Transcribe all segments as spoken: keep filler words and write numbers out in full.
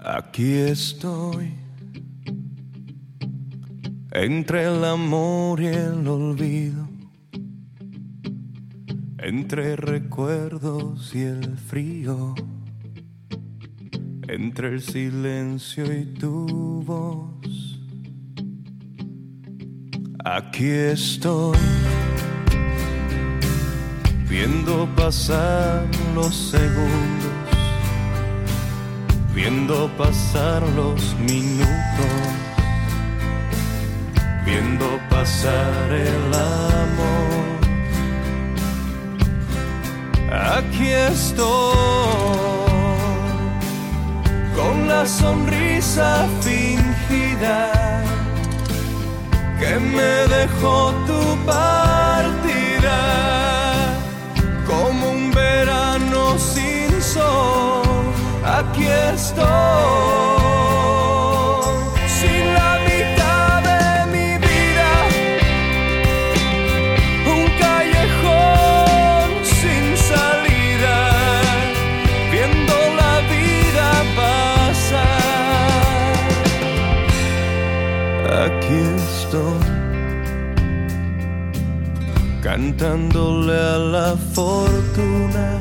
Aquí estoy, entre el amor y el olvido, entre recuerdos y el frío, entre el silencio y tu voz. Aquí estoy, viendo pasar los segundos, viendo pasar los minutos, viendo pasar el amor. Aquí estoy, con la sonrisa fingida que me dejó tu partida, como un verano sin sol. Aquí estoy, sin la mitad de mi vida, un callejón sin salida, viendo la vida pasar. Aquí estoy, cantándole a la fortuna,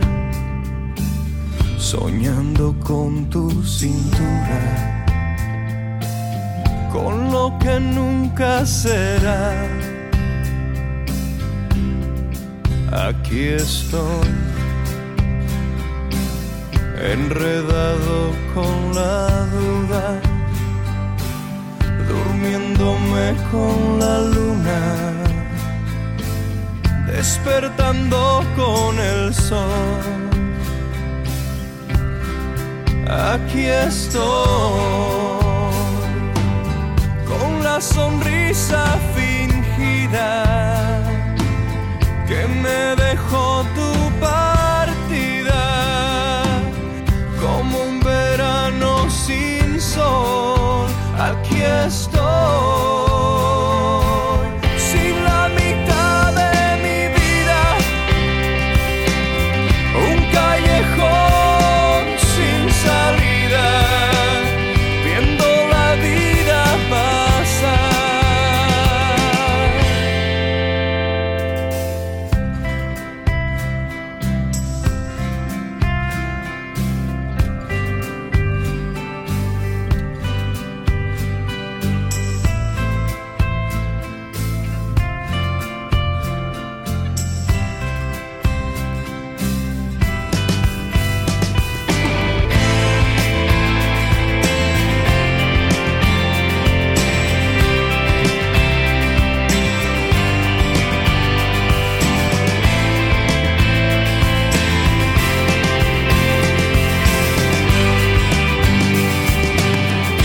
soñando con tu cintura, con lo que nunca será. Aquí estoy, enredado con la duda, durmiéndome con la luna, despertando con el sol. Aquí estoy, con la sonrisa fingida que me dejó tu partida, como un verano sin sol. Aquí estoy, sin la mitad de mi vida, un callejón sin salida, viendo la vida pasar.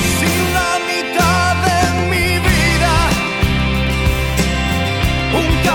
Un